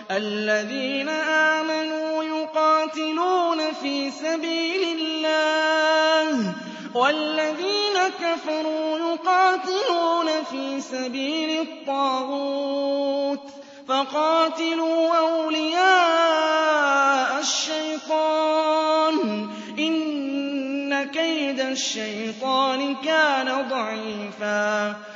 الَّذِينَ آمَنُوا يُقَاتِلُونَ فِي سَبِيلِ اللَّهِ وَالَّذِينَ كَفَرُوا يُقَاتِلُونَ فِي سَبِيلِ الطَّاغُوتِ فَقَاتِلُوا أَوْلِيَاءَ الشَّيْطَانِ ۖ إِنَّ كَيْدَ الشَّيْطَانِ كَانَ ضَعِيفًا